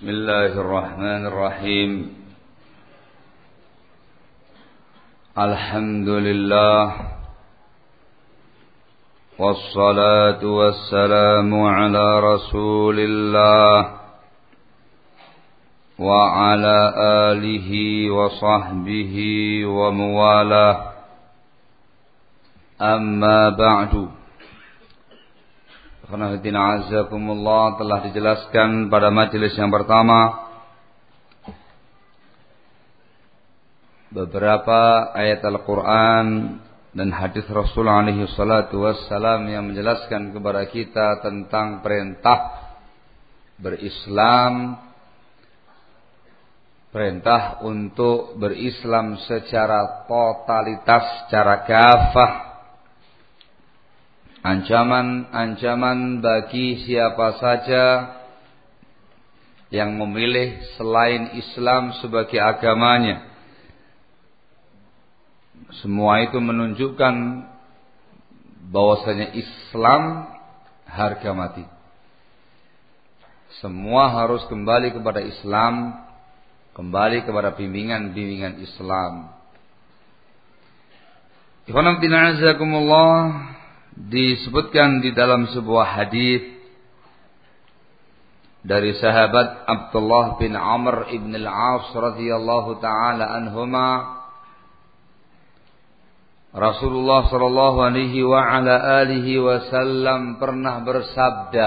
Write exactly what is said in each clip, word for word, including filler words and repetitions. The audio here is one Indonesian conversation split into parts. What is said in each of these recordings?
Bismillahirrahmanirrahim. Alhamdulillah. Wassalatu wassalamu ala Rasulillah wa ala alihi wa sahbihi wa muwalah. Amma ba'du. Khonafidina azakumullah, telah dijelaskan pada majelis yang pertama beberapa ayat Al-Quran dan hadis Rasul alaihi salatu wassalam yang menjelaskan kepada kita tentang perintah berislam, perintah untuk berislam secara totalitas, secara kafah. Ancaman-ancaman bagi siapa saja yang memilih selain Islam sebagai agamanya. Semua itu menunjukkan bahwasanya Islam harga mati. Semua harus kembali kepada Islam, kembali kepada bimbingan-bimbingan Islam. Ikhwan fillah azakumullah, disebutkan di dalam sebuah hadis dari sahabat Abdullah bin Amr ibn al-As radhiyallahu taala anhuma, Rasulullah sallallahu alaihi wa ala alihi wasallam pernah bersabda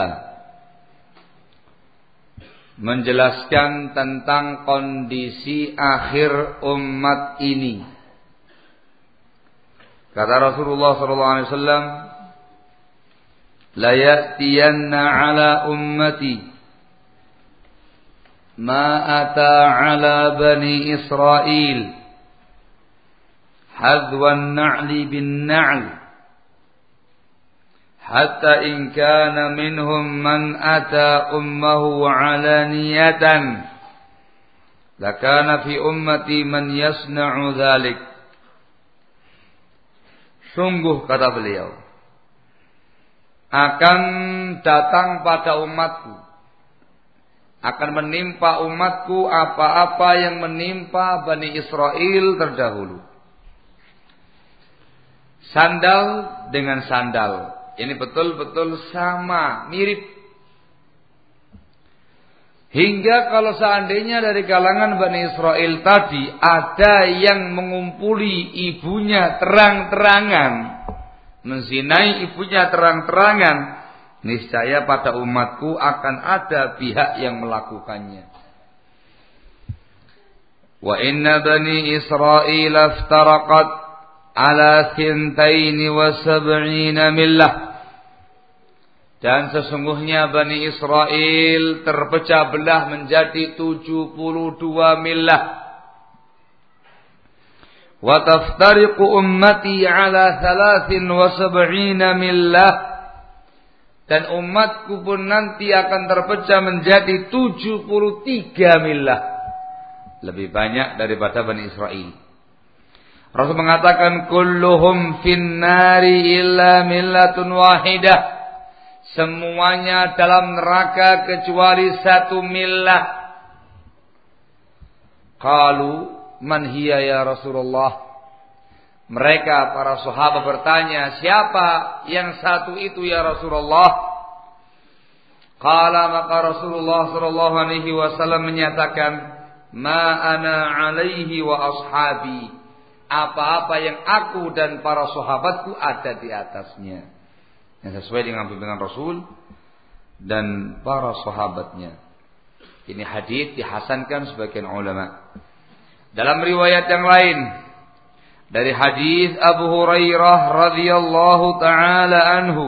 menjelaskan tentang kondisi akhir umat ini. Kata Rasulullah sallallahu alaihi wasallam, la ya'tiyanna ala ummati ma ata ala bani Israel hadwan na'li bin na'l hatta in kana minhum man ata ummahu alaniyatan lakana fi ummati man yasna'u dhalik. Sungguh, kata beliau, akan datang pada umatku, akan menimpa umatku apa-apa yang menimpa Bani Israel terdahulu. Sandal dengan sandal, ini betul-betul sama, mirip. Hingga kalau seandainya dari kalangan Bani Israel tadi ada yang mengumpuli ibunya terang-terangan, menzinai ibunya terang-terangan, niscaya pada umatku akan ada pihak yang melakukannya. Wa inna bani Israel iftaraqat ala thintaini wa sab'ina millah. Dan sesungguhnya Bani Israel terpecah belah menjadi tujuh puluh dua millah. Wa taftariqu ummati ala thalathin wa sab'ina millah. Dan umatku pun nanti akan terpecah menjadi tujuh puluh tiga millah. Lebih banyak daripada Bani Israel. Rasul mengatakan kulluhum finnari illa millatun wahidah. Semuanya dalam neraka kecuali satu millah. Qalu man hiya ya Rasulullah. Mereka para sahabat bertanya, siapa yang satu itu ya Rasulullah? Qala, maka Rasulullah sallallahu alaihi wasallam menyatakan, ma ana alaihi wa ashabi. Apa-apa yang aku dan para sahabatku ada di atasnya. Yang sesuai dengan bimbingan Rasul dan para sahabatnya. Ini hadis dihasankan sebagian ulama. Dalam riwayat yang lain dari hadis Abu Hurairah radhiyallahu taala anhu,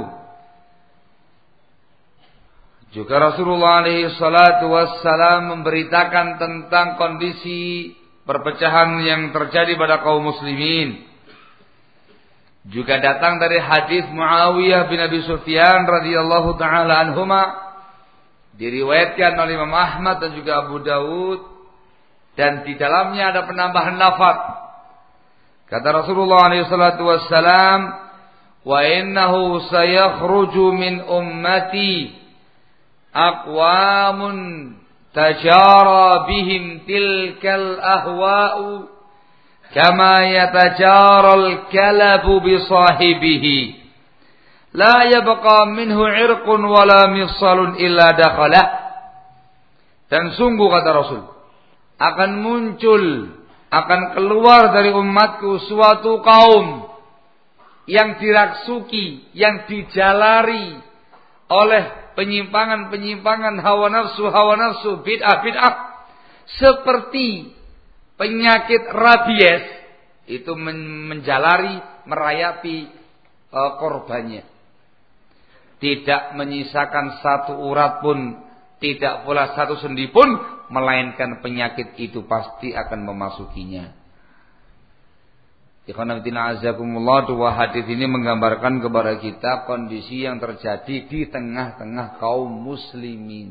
juga Rasulullah alaihi salatu wassalam memberitakan tentang kondisi perpecahan yang terjadi pada kaum muslimin. Juga datang dari hadis Muawiyah bin Abi Sufyan radhiyallahu taala anhuma, diriwayatkan oleh Imam Ahmad dan juga Abu Dawud, dan di dalamnya ada penambahan lafaz. Kata Rasulullah alaihi salatu wassalam, wa innahu sayakhruju min ummati aqwamun tajara bihim tilkal ahwa'u kama yatajaral kalabu bi sahibihi la yabqa minhu 'irqun wala mifsalun illa dakhalah. Dan sungguh kata Rasul, akan muncul, akan keluar dari umatku suatu kaum yang dirasuki, yang dijalari oleh penyimpangan-penyimpangan hawa nafsu, hawa nafsu, bid'ah-bid'ah, seperti penyakit rabies itu menjalari, merayapi uh, korbannya. Tidak menyisakan satu urat pun, tidak pula satu sendi pun, melainkan penyakit itu pasti akan memasukinya. Ikhwan fillah azakumullah, dua hadis ini menggambarkan kepada kita kondisi yang terjadi di tengah-tengah kaum muslimin.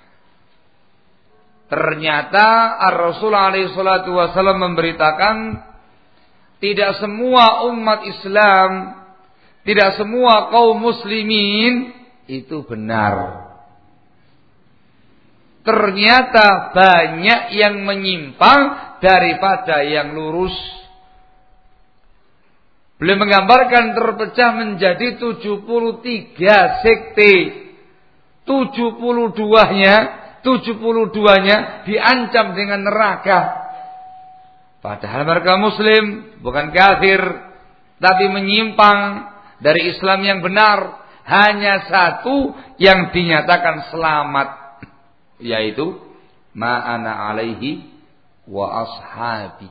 Ternyata Ar-Rasul alaihi salatu wasallam memberitakan tidak semua umat Islam, tidak semua kaum muslimin itu benar. Ternyata banyak yang menyimpang daripada yang lurus. Beliau menggambarkan terpecah menjadi tujuh puluh tiga sekte. tujuh puluh dua-nya, tujuh puluh dua-nya diancam dengan neraka. Padahal mereka muslim, bukan kafir, tapi menyimpang dari Islam yang benar. Hanya satu yang dinyatakan selamat, yaitu ma'ana alaihi wa ashabi.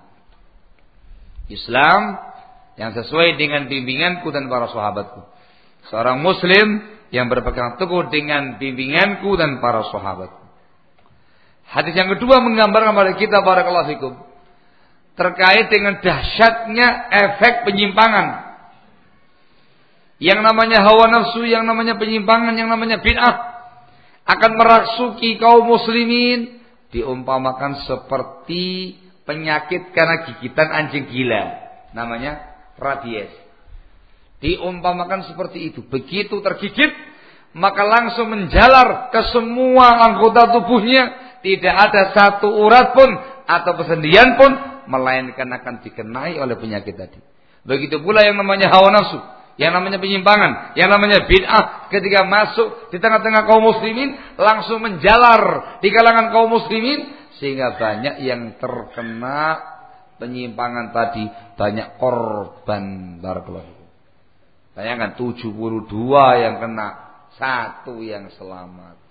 Islam yang sesuai dengan bimbinganku dan para sahabatku. Seorang muslim yang berpegang teguh dengan bimbinganku dan para sahabatku. Hadis yang kedua menggambarkan kepada kita, barakallahu fikum, terkait dengan dahsyatnya efek penyimpangan. Yang namanya hawa nafsu, yang namanya penyimpangan, yang namanya bid'ah akan merasuki kaum muslimin, diumpamakan seperti penyakit karena gigitan anjing gila, namanya rabies. Diumpamakan seperti itu. Begitu tergigit, maka langsung menjalar ke semua anggota tubuhnya. Tidak ada satu urat pun atau persendian pun, melainkan akan dikenai oleh penyakit tadi. Begitu pula yang namanya hawa nafsu, yang namanya penyimpangan, yang namanya bid'ah, ketika masuk di tengah-tengah kaum muslimin, langsung menjalar di kalangan kaum muslimin, sehingga banyak yang terkena penyimpangan tadi, banyak korban. Barakallahu. Bayangkan tujuh puluh dua yang kena, satu yang selamat.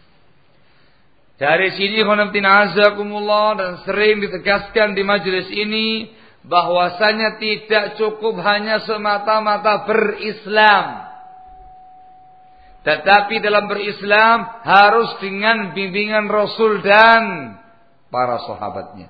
Dari sini azakumullah, dan sering ditegaskan di majelis ini bahwasanya tidak cukup hanya semata-mata berislam, tetapi dalam berislam harus dengan bimbingan Rasul dan para sahabatnya.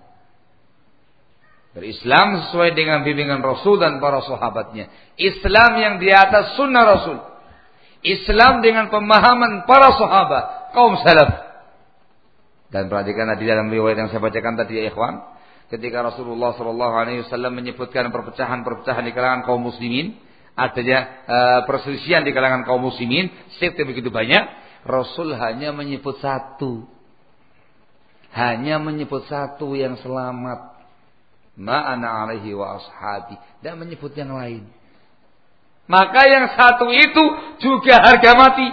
Berislam sesuai dengan bimbingan Rasul dan para sahabatnya. Islam yang di atas sunnah Rasul. Islam dengan pemahaman para sahabat, kaum salaf. Dan perhatikan tadi dalam riwayat yang saya bacakan tadi ya ikhwan, ketika Rasulullah sallallahu alaihi wasallam menyebutkan perpecahan-perpecahan di kalangan kaum muslimin, adanya uh, perselisihan di kalangan kaum muslimin, sekte begitu banyak, Rasul hanya menyebut satu. Hanya menyebut satu yang selamat. Ma'ana alaihi wa ashabi. Dan menyebut yang lain. Maka yang satu itu juga harga mati.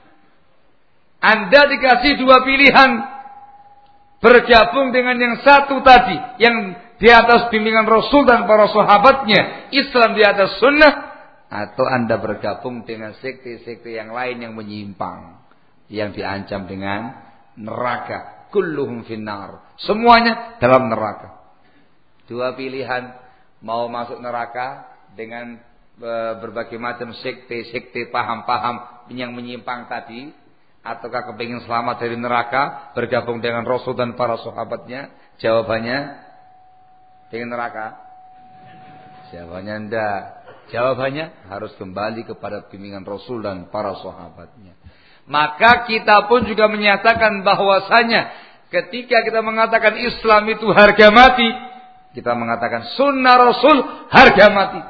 Anda dikasih dua pilihan. Bergabung dengan yang satu tadi, yang di atas bimbingan Rasul dan para sahabatnya, Islam di atas sunnah, atau Anda bergabung dengan sekte-sekte yang lain yang menyimpang, yang diancam dengan neraka. Kulluhum finnar. Semuanya dalam neraka. Dua pilihan, mau masuk neraka dengan berbagai macam sekte-sekte paham-paham yang menyimpang tadi, ataukah kepingin selamat dari neraka, bergabung dengan Rasul dan para sahabatnya? Jawabannya dengan neraka. Jawabannya enggak. Jawabannya harus kembali kepada bimbingan Rasul dan para sahabatnya. Maka kita pun juga menyatakan bahwasanya ketika kita mengatakan Islam itu harga mati, kita mengatakan sunnah Rasul harga mati.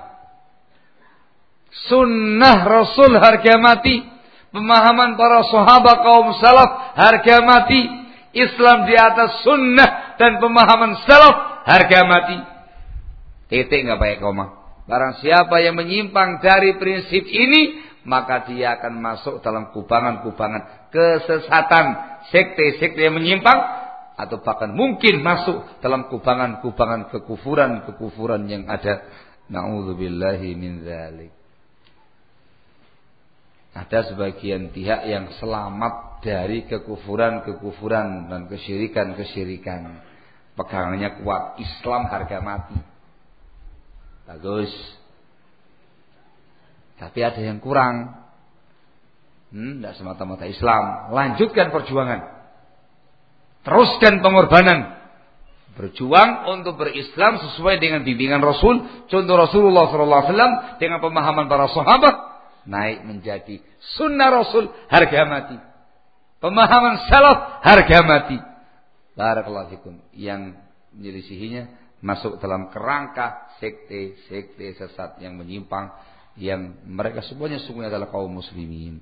Sunnah Rasul harga mati. Pemahaman para sahabat kaum salaf harga mati. Islam di atas sunnah dan pemahaman salaf, harga mati. Titik nggak pakai koma. Barang siapa yang menyimpang dari prinsip ini, maka dia akan masuk dalam kubangan-kubangan kesesatan, sekte-sekte yang menyimpang, atau bahkan mungkin masuk dalam kubangan-kubangan kekufuran-kekufuran yang ada. Na'udzubillahi min dzalik. Ada sebagian pihak yang selamat dari kekufuran-kekufuran dan kesyirikan-kesyirikan. Pegangannya kuat, Islam harga mati. Bagus. Tapi ada yang kurang. Hmm, tidak semata-mata Islam. Lanjutkan perjuangan. Teruskan pengorbanan. Berjuang untuk berislam sesuai dengan bimbingan Rasul. Contoh Rasulullah shallallahu alaihi wasallam dengan pemahaman para sahabat. Naik menjadi sunnah Rasul, harga mati. Pemahaman salaf, harga mati. Barakallahu fikum. Yang menyelisihinya masuk dalam kerangka sekte-sekte sesat yang menyimpang, yang mereka semuanya sungguhnya adalah kaum muslimin.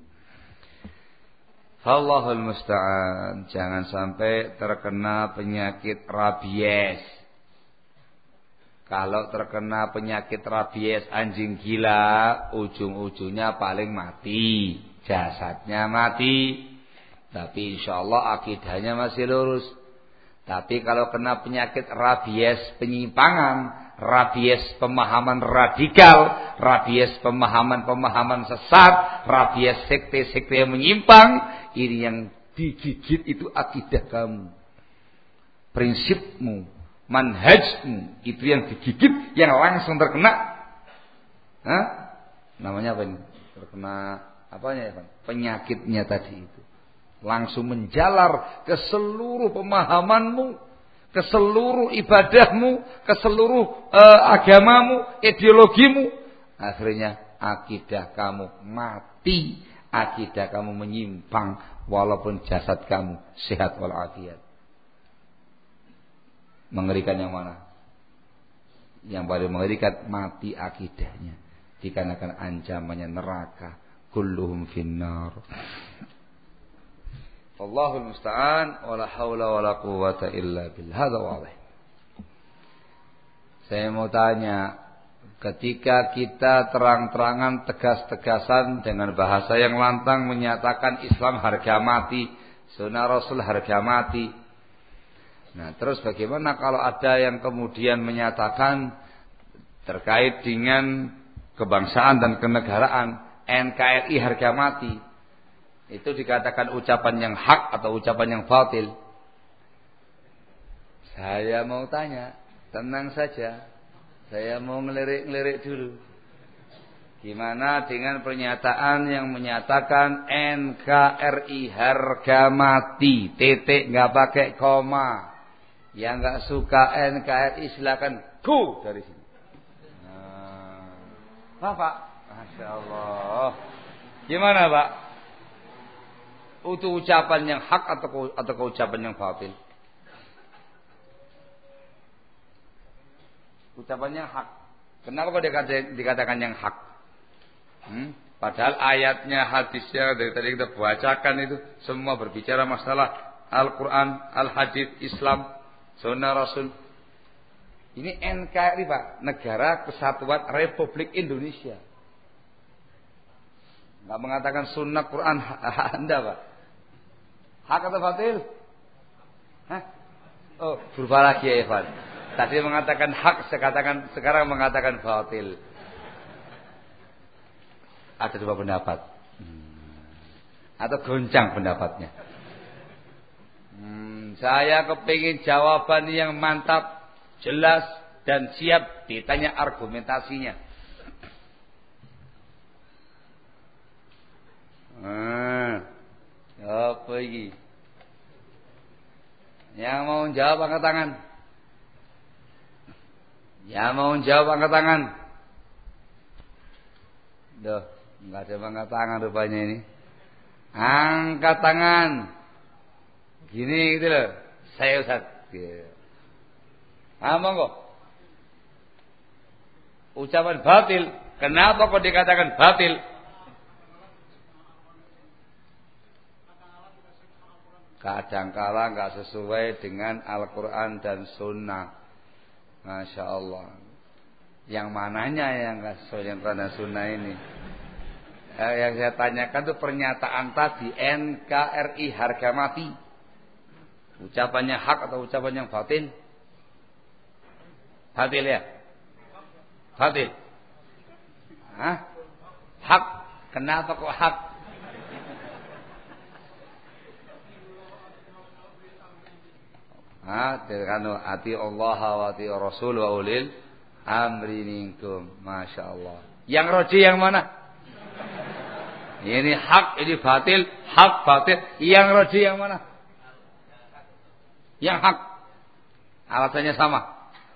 Allahul musta'an. Jangan sampai terkena penyakit rabies. Kalau terkena penyakit rabies anjing gila, ujung-ujungnya paling mati, jasadnya mati. Tapi insya Allah akidahnya masih lurus. Tapi kalau kena penyakit rabies penyimpangan, rabies pemahaman radikal, rabies pemahaman-pemahaman sesat, rabies sekte-sekte yang menyimpang, ini yang digigit itu akidah kamu, prinsipmu, manhajmu, itu yang digigit, yang langsung terkena. Hah? Namanya apa ini? Terkena apanya ya, Pak? Penyakitnya tadi itu. Langsung menjalar ke seluruh pemahamanmu, ke seluruh ibadahmu, ke seluruh uh, agamamu, ideologimu. Akhirnya akidah kamu mati, akidah kamu menyimpang, walaupun jasad kamu sehat walafiat. Mengerikan yang mana? Yang paling mengerikan mati akidahnya, dikarenakan ancamannya neraka. Kulluhum finnar. Allahul musta'an, wala haula wala quwwata illa billah. Hadza wadih. Saya mau tanya, ketika kita terang-terangan tegas-tegasan dengan bahasa yang lantang menyatakan Islam harga mati, sunnah Rasul harga mati. Nah, terus bagaimana kalau ada yang kemudian menyatakan terkait dengan kebangsaan dan kenegaraan, N K R I harga mati? Itu dikatakan ucapan yang hak atau ucapan yang batil? Saya mau tanya, tenang saja. Saya mau ngelirik-ngelirik dulu. Gimana dengan pernyataan yang menyatakan N K R I harga mati, titik nggak pakai koma. Yang nggak suka N K R I silakan go dari sini. Nah, Bapak, masya Allah. Gimana Pak? Itu ucapan yang hak atau atau ucapan yang batil? Ucapannya hak. Kenapa kok dikatakan, dikatakan yang hak? Hmm? Padahal ayatnya, hadisnya dari tadi kita bacakan itu semua berbicara masalah Al-Quran, Al-Hadis, Islam, Sunnah Rasul. Ini N K R I Pak, Negara Kesatuan Republik Indonesia. Nggak mengatakan Sunnah Quran Anda Pak. Hak atau batil? Hah? Oh, berubah lagi ya Evan. Tadi mengatakan hak, sekarang, sekarang mengatakan batil. Ada dua pendapat. Hmm. Atau goncang pendapatnya. Hmm, saya kepingin jawaban yang mantap, jelas, dan siap ditanya argumentasinya. Hmm. Apa ini? Yang mau jawab angkat tangan. Yang mau jawab angkat tangan. Duh, enggak ada angkat tangan rupanya ini. Angkat tangan. Gini gitu loh. Saya Ustaz. Ah, monggo. Ucapan batil. Kenapa kok dikatakan batil? kadangkala nggak sesuai dengan Al-Quran dan Sunnah. Masya Allah. Yang mananya yang nggak sesuai dengan Al-Quran dan Sunnah ini? Eh, yang saya tanyakan itu pernyataan tadi N K R I harga mati. Ucapannya hak atau ucapan yang batil? Batil ya? Batil. Hah? Hak. Kenapa kok hak? Ah, terkanu ati Allah wa ati Rasul wa ulil amri minkum. Masya Allah. Yang roji yang mana? Ini hak, ini batil, hak batil. Yang roji yang mana? Yang hak. Alasannya sama.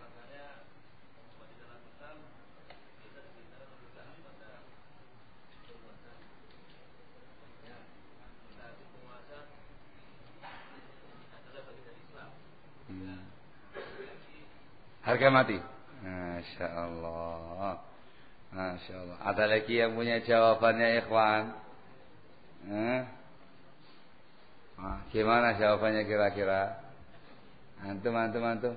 Harga mati. Masya Allah. Masya Allah. Ada lagi yang punya jawabannya, ikhwan? Eh? Ah, gimana jawabannya kira-kira? Antum, antum, antum.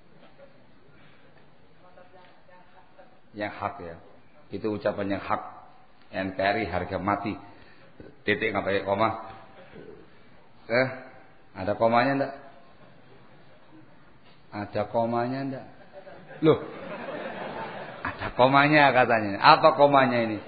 Yang hak ya. Itu ucapan yang hak. N K R I harga mati. Titik nggak pakai koma. Eh? Ada komanya enggak? Ada komanya enggak? Loh, ada komanya katanya. Apa komanya ini?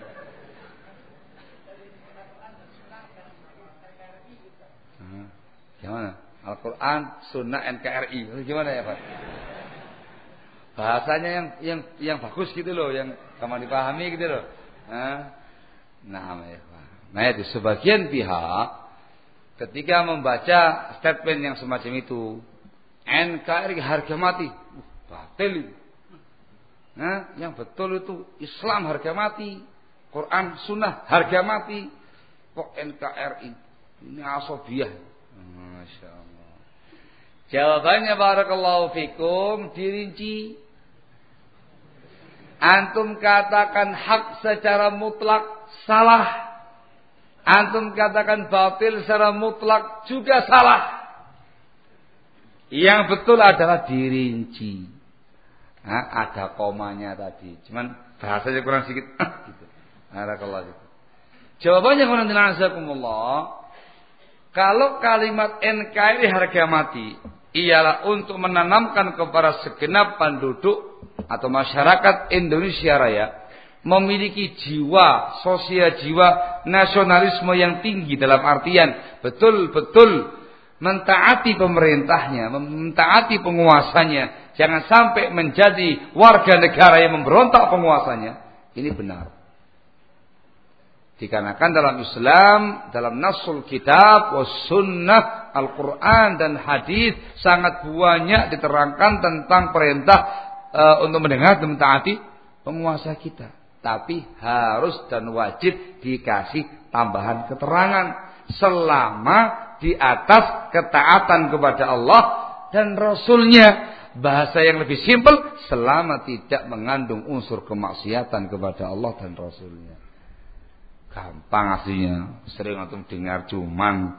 Hmm, gimana? Al-Quran, Sunnah, N K R I. Gimana ya Pak? Bahasanya yang yang yang bagus gitu loh, yang gampang dipahami gitu loh. Nah, ya Pak. Nah itu sebagian pihak ketika membaca statement yang semacam itu, N K R I harga mati, uh, batil. Nah, yang betul itu Islam harga mati, Quran Sunnah harga mati. Kok N K R I ini asobiah? Masya Allah. Jawabannya barakallahu fikum dirinci. Antum katakan hak secara mutlak salah. Antum katakan batil secara mutlak juga salah. Yang betul adalah dirinci. Nah, ada komanya tadi. Cuman bahasanya kurang sedikit. Gitu. Barakallahu fikum. Jawabannya qul kalau kalimat N K R I harga mati ialah untuk menanamkan kepada segenap penduduk atau masyarakat Indonesia Raya memiliki jiwa sosial, jiwa nasionalisme yang tinggi dalam artian betul-betul mentaati pemerintahnya, mentaati penguasanya, jangan sampai menjadi warga negara yang memberontak penguasanya. Ini benar. Dikarenakan dalam Islam, dalam Nasul Kitab, was Sunnah, Al-Quran dan Hadis sangat banyak diterangkan tentang perintah e, untuk mendengar dan mentaati penguasa kita. Tapi harus dan wajib dikasih tambahan keterangan selama di atas ketaatan kepada Allah dan Rasulnya. Bahasa yang lebih simpel, selama tidak mengandung unsur kemaksiatan kepada Allah dan Rasulnya. Gampang aslinya. Sering antum dengar cuman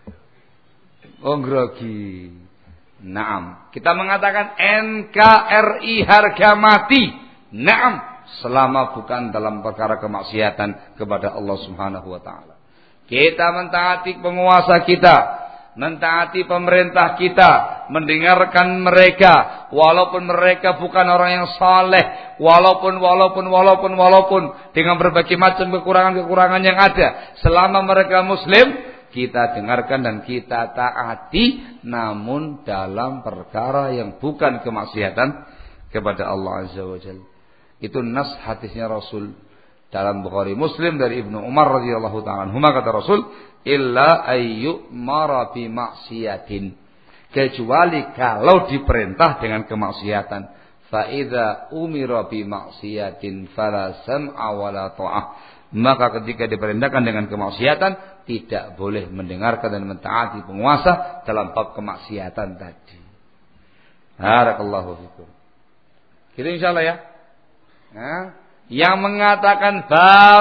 oh grogi. Naam. Kita mengatakan N K R I harga mati. Naam. Selama bukan dalam perkara kemaksiatan kepada Allah Subhanahu wa taala. Kita mentaati penguasa kita, mentaati pemerintah kita, mendengarkan mereka walaupun mereka bukan orang yang saleh, walaupun walaupun walaupun walaupun dengan berbagai macam kekurangan-kekurangan yang ada, selama mereka muslim kita dengarkan dan kita taati, namun dalam perkara yang bukan kemaksiatan kepada Allah Azza wa Jalla. Itu nas hadisnya Rasul dalam Bukhari Muslim dari Ibnu Umar radhiyallahu ta'ala anhu, kata Rasul, illa ayyumara bi maksiatin, kecuali kalau diperintah dengan kemaksiatan. Fa idza umira bi maksiatin fala sam'a wala ta'ah, maka ketika diperintahkan dengan kemaksiatan tidak boleh mendengarkan dan mentaati penguasa dalam bab kemaksiatan tadi. Barakallahu fikum. Gitu insyaallah ya. Nah, yang mengatakan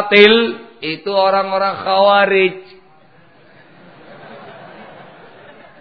batil itu orang-orang Khawarij.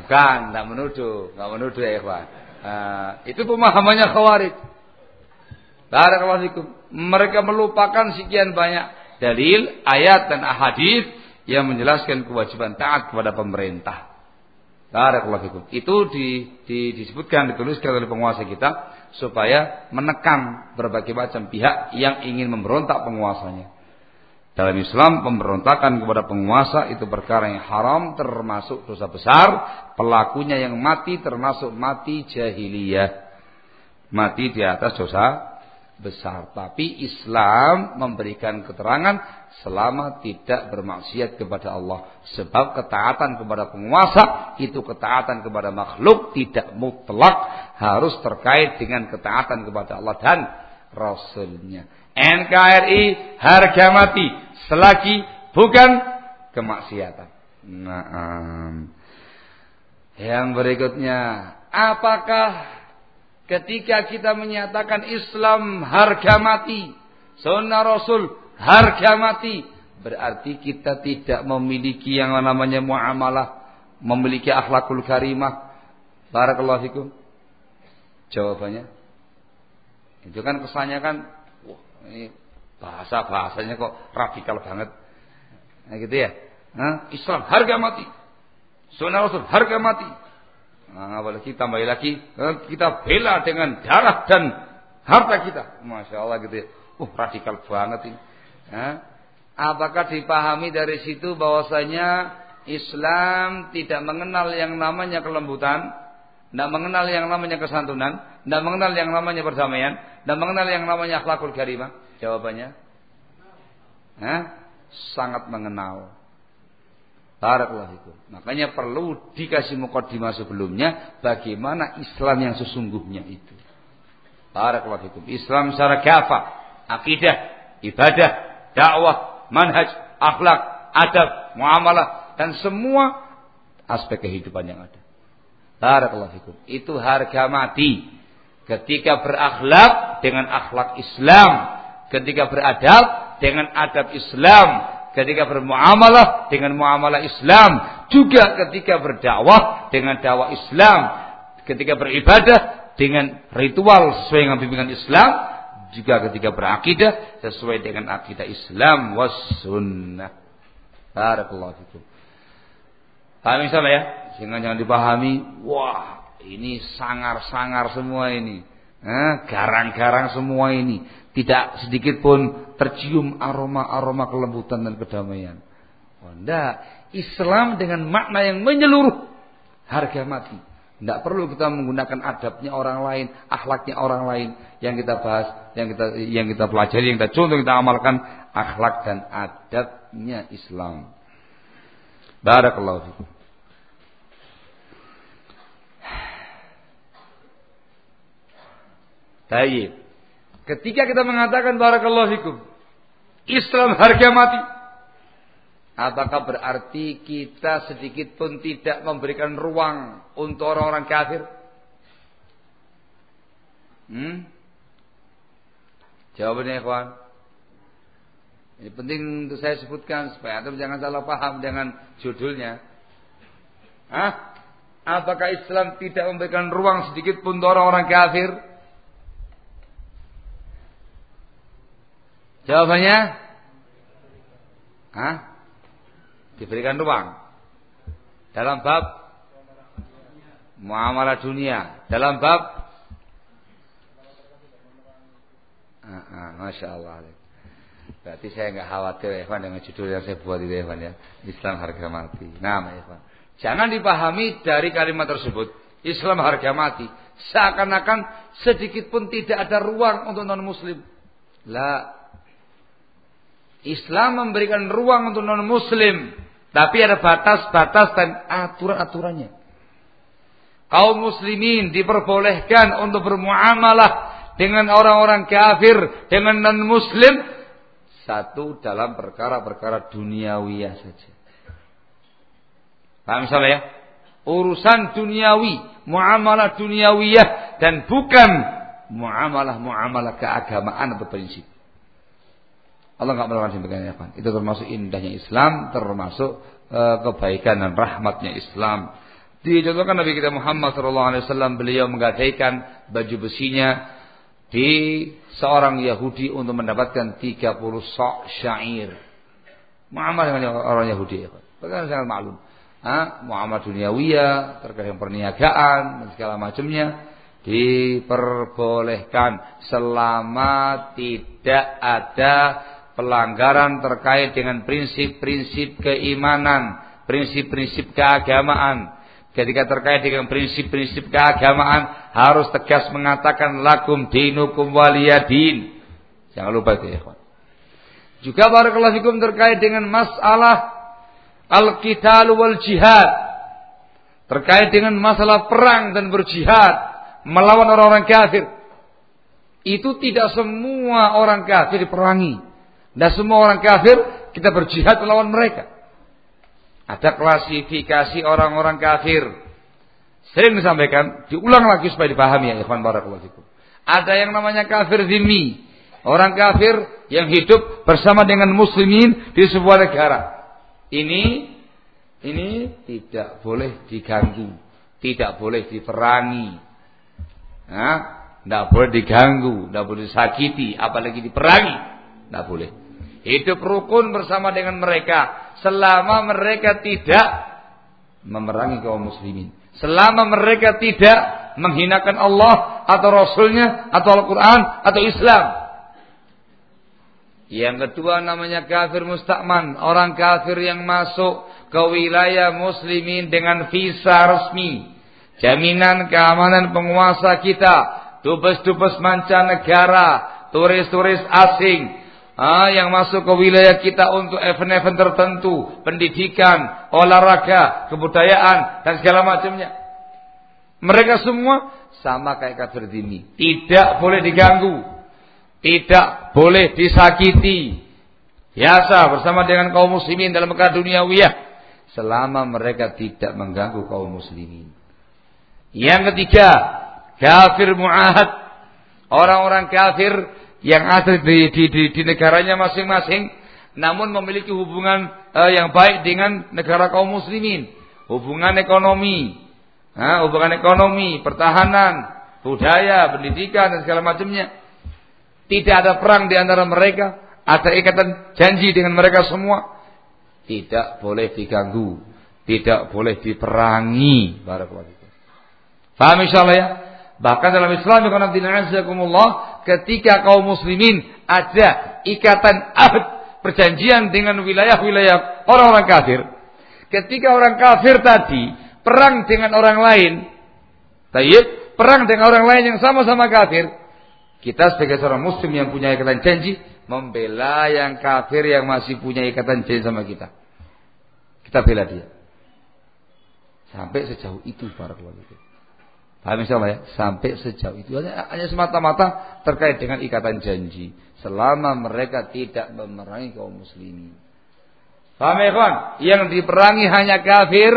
Bukan, tidak menuduh, tidak menuduh ya ikhwan. Uh, itu pemahamannya Khawarij. Barakallahu fikum. Mereka melupakan sekian banyak dalil, ayat dan ahadits yang menjelaskan kewajiban taat kepada pemerintah. Barakallahu fikum. Itu di, di, disebutkan, dituliskan oleh penguasa kita supaya menekan berbagai macam pihak yang ingin memberontak penguasanya. Dalam Islam, pemberontakan kepada penguasa itu perkara yang haram, termasuk dosa besar. Pelakunya yang mati termasuk mati jahiliyah, mati di atas dosa besar. Tapi Islam memberikan keterangan selama tidak bermaksiat kepada Allah. Sebab ketaatan kepada penguasa itu ketaatan kepada makhluk, tidak mutlak harus terkait dengan ketaatan kepada Allah dan Rasulnya. N K R I harga mati selagi bukan kemaksiatan. Nah, yang berikutnya, apakah ketika kita menyatakan Islam harga mati, sunnah Rasul harga mati, berarti kita tidak memiliki yang namanya muamalah, memiliki akhlakul karimah? Barakallahu fikum. Jawabannya, itu kan kesannya kan, wah ini bahasa-bahasanya kok radikal banget. Nah gitu ya. Nah, Islam harga mati, sunnah Rasul harga mati. Nah, apalagi tambah lagi kita bela dengan darah dan harta kita. Masya Allah gitu ya. Uh, radikal banget ini. Nah, apakah dipahami dari situ bahwasanya Islam tidak mengenal yang namanya kelembutan, tidak mengenal yang namanya kesantunan, tidak mengenal yang namanya perdamaian, tidak mengenal yang namanya akhlakul karimah? Jawabannya, nah, sangat mengenal. Barakallahu fikum. Makanya perlu dikasih mukadimah sebelumnya bagaimana Islam yang sesungguhnya itu. Barakallahu fikum. Islam secara kafah, akidah, ibadah, dakwah, manhaj, akhlak, adab, muamalah dan semua aspek kehidupan yang ada. Barakallahu fikum. Itu harga mati ketika berakhlak dengan akhlak Islam, ketika beradab dengan adab Islam, ketika bermuamalah dengan muamalah Islam, juga ketika berdakwah dengan dakwah Islam, ketika beribadah dengan ritual sesuai dengan bimbingan Islam, juga ketika berakidah sesuai dengan akidah Islam was sunnah. Barakallahu fikum. Paham insyaallah ya? Jangan jangan dipahami, wah ini sangar-sangar semua ini, eh, garang-garang semua ini, tidak sedikit pun tercium aroma-aroma kelembutan dan kedamaian. Oh, enggak. Islam dengan makna yang menyeluruh, harga mati. Tidak perlu kita menggunakan adabnya orang lain, akhlaknya orang lain yang kita bahas, yang kita yang kita pelajari, yang kita contoh, yang kita amalkan akhlak dan adabnya Islam. Barakallahu fikum. Baik. Ketika kita mengatakan barakallahu fikum, Islam harga mati, apakah berarti kita sedikit pun tidak memberikan ruang untuk orang-orang kafir? Hmm? Jawabannya ikhwan, ini penting untuk saya sebutkan supaya antum jangan salah paham dengan judulnya. Hah? Apakah Islam tidak memberikan ruang sedikit pun untuk orang-orang kafir? Jawabannya, hah? Diberikan ruang dalam bab muamalah dunia, dalam bab, ah, ah, masya Allah. Berarti saya nggak khawatir ya, Evan, dengan judul yang saya buat itu, Evan, ya, Islam harga mati. Nah, Evan, jangan dipahami dari kalimat tersebut, Islam harga mati, seakan-akan sedikit pun tidak ada ruang untuk non-Muslim. Lah. Islam memberikan ruang untuk non-Muslim, tapi ada batas-batas dan aturan-aturannya. Kaum muslimin diperbolehkan untuk bermuamalah dengan orang-orang kafir, dengan non-Muslim, satu dalam perkara-perkara duniawiyah saja. Paham misalnya ya? Urusan duniawi, muamalah duniawiyah, dan bukan muamalah-muamalah keagamaan atau prinsip. Allah enggak melakukan demikian. Itu termasuk indahnya Islam, termasuk uh, kebaikan dan rahmatnya Islam. Dicontohkan Nabi kita Muhammad sallallahu alaihi wasallam, beliau menggadaikan baju besinya di seorang Yahudi untuk mendapatkan tiga puluh sok syair. Muamalah dengan orang Yahudi, perkara sangat maklum. Ha, muamalah duniawiyah terkait dengan perniagaan dan segala macamnya diperbolehkan selama tidak ada pelanggaran terkait dengan prinsip-prinsip keimanan, prinsip-prinsip keagamaan. Ketika terkait dengan prinsip-prinsip keagamaan harus tegas mengatakan lakum dinukum waliyadin. Jangan lupa itu ya, kawan. Juga barakallahu fikum terkait dengan masalah al-qital wal jihad, terkait dengan masalah perang dan berjihad melawan orang-orang kafir. Itu tidak semua orang kafir diperangi. Dan semua orang kafir kita berjihad melawan mereka. Ada klasifikasi orang-orang kafir. Sering disampaikan, diulang lagi supaya dipahami ya ikhwan barakallahu fikum. Ada yang namanya kafir zimmi, orang kafir yang hidup bersama dengan muslimin di sebuah negara. Ini ini tidak boleh diganggu, tidak boleh diperangi. Nah, tidak boleh diganggu, tidak boleh disakiti, apalagi diperangi. Tidak boleh. Hidup rukun bersama dengan mereka selama mereka tidak memerangi kaum muslimin, selama mereka tidak menghinakan Allah atau Rasulnya atau Al-Quran atau Islam. Yang kedua namanya kafir mustakman, orang kafir yang masuk ke wilayah muslimin dengan visa resmi, jaminan keamanan penguasa kita, dubes-dubes mancanegara, turis-turis asing, Ah, yang masuk ke wilayah kita untuk event-event tertentu, pendidikan, olahraga, kebudayaan, dan segala macamnya. Mereka semua sama kayak kafir zimmi. Tidak boleh diganggu. Tidak boleh disakiti. Biasa bersama dengan kaum muslimin dalam perkara duniawiyah. Selama mereka tidak mengganggu kaum muslimin. Yang ketiga, kafir mu'ahad. Orang-orang kafir yang ada di, di, di, di negaranya masing-masing, namun memiliki hubungan uh, yang baik dengan negara kaum muslimin, hubungan ekonomi, uh, hubungan ekonomi, pertahanan, budaya, pendidikan dan segala macamnya. Tidak ada perang di antara mereka, ada ikatan janji dengan mereka semua. Tidak boleh diganggu, tidak boleh diperangi. Barakallahu fikum. Paham insyaallah ya? Bahkan dalam Islam ketika kaum muslimin ada ikatan ahd, perjanjian dengan wilayah-wilayah orang-orang kafir. Ketika orang kafir tadi perang dengan orang lain, tayyib, perang dengan orang lain yang sama-sama kafir, kita sebagai seorang muslim yang punya ikatan janji membela yang kafir yang masih punya ikatan janji sama kita. Kita bela dia. Sampai sejauh itu barakallahu fikum. Paham insyaallah ya? Sampai sejauh itu hanya, hanya semata-mata terkait dengan ikatan janji. Selama mereka tidak memerangi kaum muslimin. Paham ya kawan? Yang diperangi hanya kafir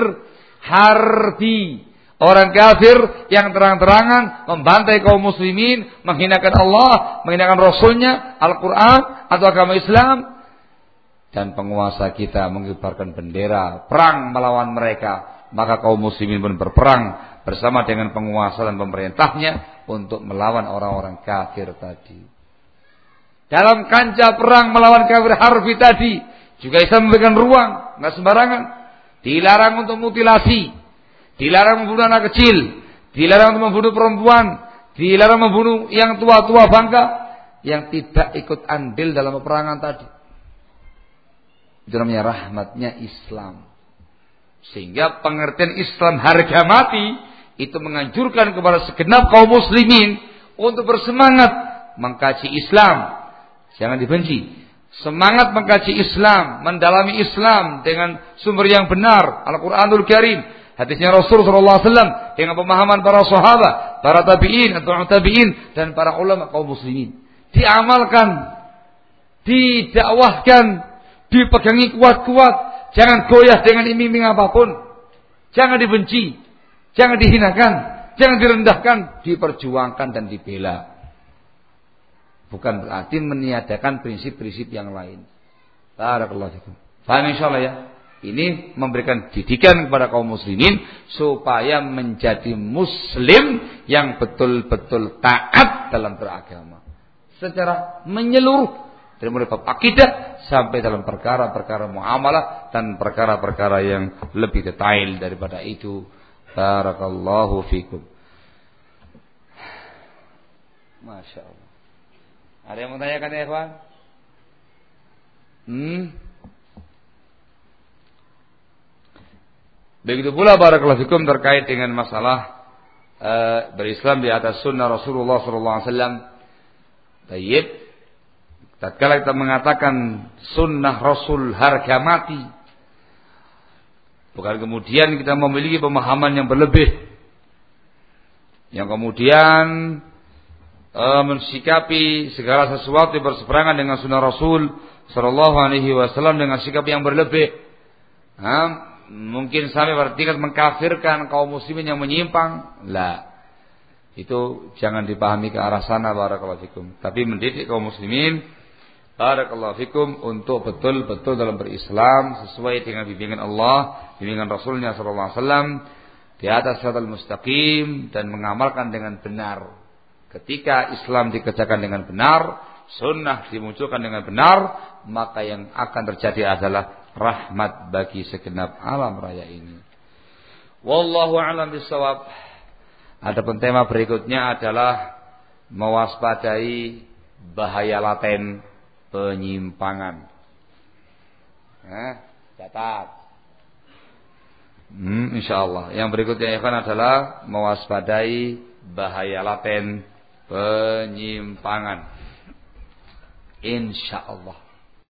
harbi. Orang kafir yang terang-terangan membantai kaum muslimin, menghinakan Allah, menghinakan Rasulnya, Al-Quran atau agama Islam. Dan penguasa kita mengibarkan bendera perang melawan mereka. Maka kaum muslimin pun berperang bersama dengan penguasa dan pemerintahnya untuk melawan orang-orang kafir tadi. Dalam kancah perang melawan kafir harfi tadi juga Islam memberikan ruang, nggak sembarangan. Dilarang untuk mutilasi, dilarang membunuh anak kecil, dilarang untuk membunuh perempuan, dilarang membunuh yang tua-tua bangka yang tidak ikut andil dalam peperangan tadi. Itu namanya rahmatnya Islam. Sehingga pengertian Islam harga mati itu menganjurkan kepada segenap kaum muslimin untuk bersemangat mengkaji Islam. Jangan dibenci. Semangat mengkaji Islam, mendalami Islam dengan sumber yang benar, Al-Quranul Karim, hadisnya Rasul sallallahu alaihi wasallam, dengan pemahaman para sahabat, para tabi'in atau tabi'in dan para ulama kaum muslimin. Diamalkan, didakwahkan, dipegangi kuat-kuat. Jangan goyah dengan iming-iming apapun. Jangan dibenci. Jangan dihinakan. Jangan direndahkan. Diperjuangkan dan dibela. Bukan berarti meniadakan prinsip-prinsip yang lain. Barakallahu fikum. Paham insyaallah ya? Ini memberikan didikan kepada kaum muslimin supaya menjadi muslim yang betul-betul taat dalam beragama. Secara menyeluruh. Dari mulai bab akidah sampai dalam perkara-perkara muamalah dan perkara-perkara yang lebih detail daripada itu. Barakallahu fikum. Masya Allah. Ada yang mau tanyakan ya, ikhwan? Hmm? Begitu pula barakallahu fikum terkait dengan masalah uh, berislam di atas sunnah Rasulullah sallallahu alaihi wasallam. Baik. Tatkala kita mengatakan sunnah Rasul harga mati, bukan kemudian kita memiliki pemahaman yang berlebih, yang kemudian uh, mensikapi segala sesuatu yang berseberangan dengan sunnah Rasul sallallahu alaihi wasallam dengan sikap yang berlebih. Nah, mungkin sampai pada tingkat mengkafirkan kaum muslimin yang menyimpang. Lah, itu jangan dipahami ke arah sana barakallahu fikum. Tapi mendidik kaum muslimin barakallahu fikum untuk betul-betul dalam berislam sesuai dengan bimbingan Allah, bimbingan Rasulnya sallallahu alaihi wasallam di atas siratal mustaqim dan mengamalkan dengan benar. Ketika Islam dikerjakan dengan benar, sunnah dimunculkan dengan benar, maka yang akan terjadi adalah rahmat bagi segenap alam raya ini. Wallahu a'lam bishawab. Adapun tema berikutnya adalah mewaspadai bahaya laten penyimpangan. Nah, catat. Hmm, insyaallah. Yang berikutnya ikhwan adalah mewaspadai bahaya laten penyimpangan. Insyaallah.